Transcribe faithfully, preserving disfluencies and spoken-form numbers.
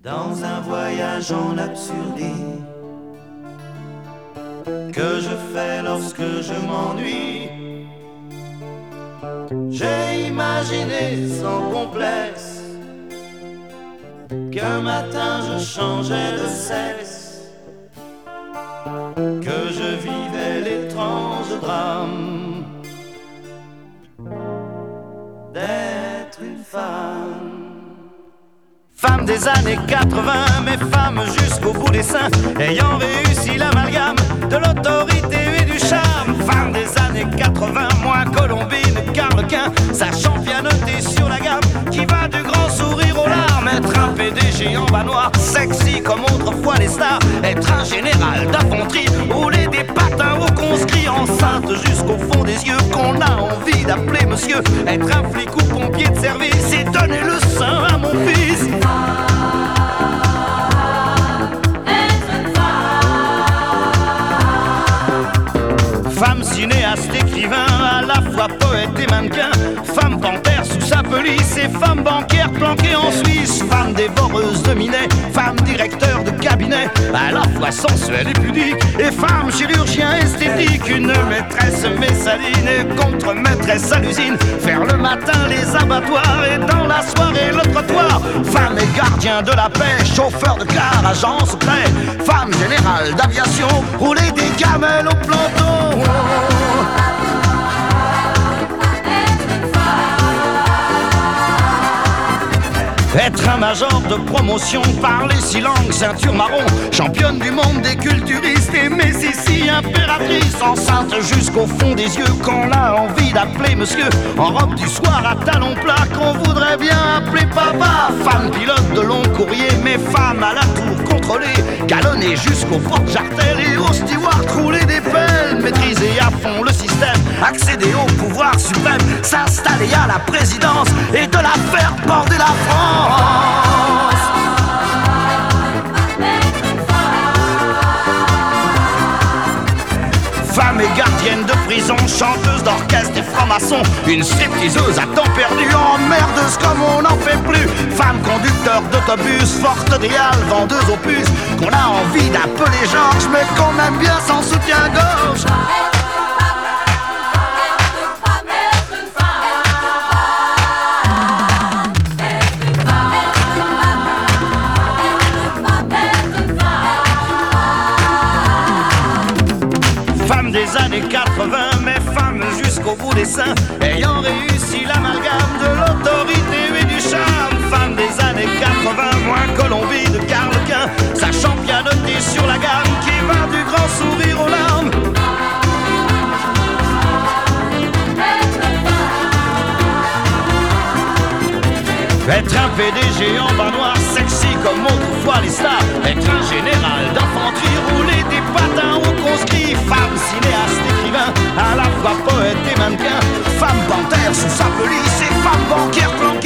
Dans un voyage en absurdie que je fais lorsque je m'ennuie, j'ai imaginé sans complexe qu'un matin je changeais de sexe, que je vivais l'étrange drame d'être une femme. Femme des années quatre-vingts, mais femme jusqu'au bout des seins, ayant réussi l'amalgame de l'autorité et du charme. Femme des années quatre-vingts, moins Colombine qu'Arlequin, sachant pianoter sur la gamme qui va du grand sourire aux larmes. Être un P D G en bas noir, sexy comme autrefois les stars. Être un général d'infanterie, rouler des patins aux conscrits. Enceinte jusqu'au fond des yeux, qu'on a envie d'appeler monsieur. Être un flic ou pompier de service et donner le sein à mon fils. Femme cinéaste, écrivain, à la fois poète et mannequin. Femme panthère sous sa pelisse et femme banquière planquée en Suisse. Femme dévoreuse de minet, femme directeur de cabinet, à la fois sensuelle et pudique. Et femme chirurgien esthétique, une maîtresse messaline et contre-maîtresse à l'usine. Faire le matin les abattoirs et dans la soirée le trottoir. Femme et gardien de la paix, chauffeur de car, agent secret. Femme générale d'aviation, rouler des gamelles au planton. Être un major de promotion, parler six langues, ceinture marron, championne du monde des culturistes et Messissi impératrice, enceinte jusqu'au fond des yeux, qu'on a envie d'appeler monsieur, en robe du soir à talons plats, qu'on voudrait bien appeler papa. Femme pilote de long courrier, mais femme à la tour contrôlée, galonnée jusqu'au porte-jartel et au steward rouler des pelles, maîtriser à fond le système, accéder au pouvoir suprême, s'installer à la présidence et de la faire border la France. Femme et gardienne de prison, chanteuse d'orchestre et franc-maçon, une stripteaseuse à temps perdu, emmerdeuse comme on n'en fait plus. Femme conducteur d'autobus, forte réale, vendeuse aux puces, qu'on a envie d'appeler Georges, mais qu'on aime bien sans soutien-gorge. Femme des années quatre-vingts, mais femme jusqu'au bout des seins, ayant réussi l'amalgame de l'autorité et du charme. Femme des années quatre-vingts, moins Colombine qu'Arlequin, sachant pianoter sur la gamme qui va du grand sourire aux larmes. Être un P D G en bas noir, sexy comme autrefois les stars. Être un général d'infanterie, rouler des patins aux conscrits. Femme cinéaste, écrivain, à la fois poète et mannequin. Femme panthère sous sa pelisse et femme banquière planquée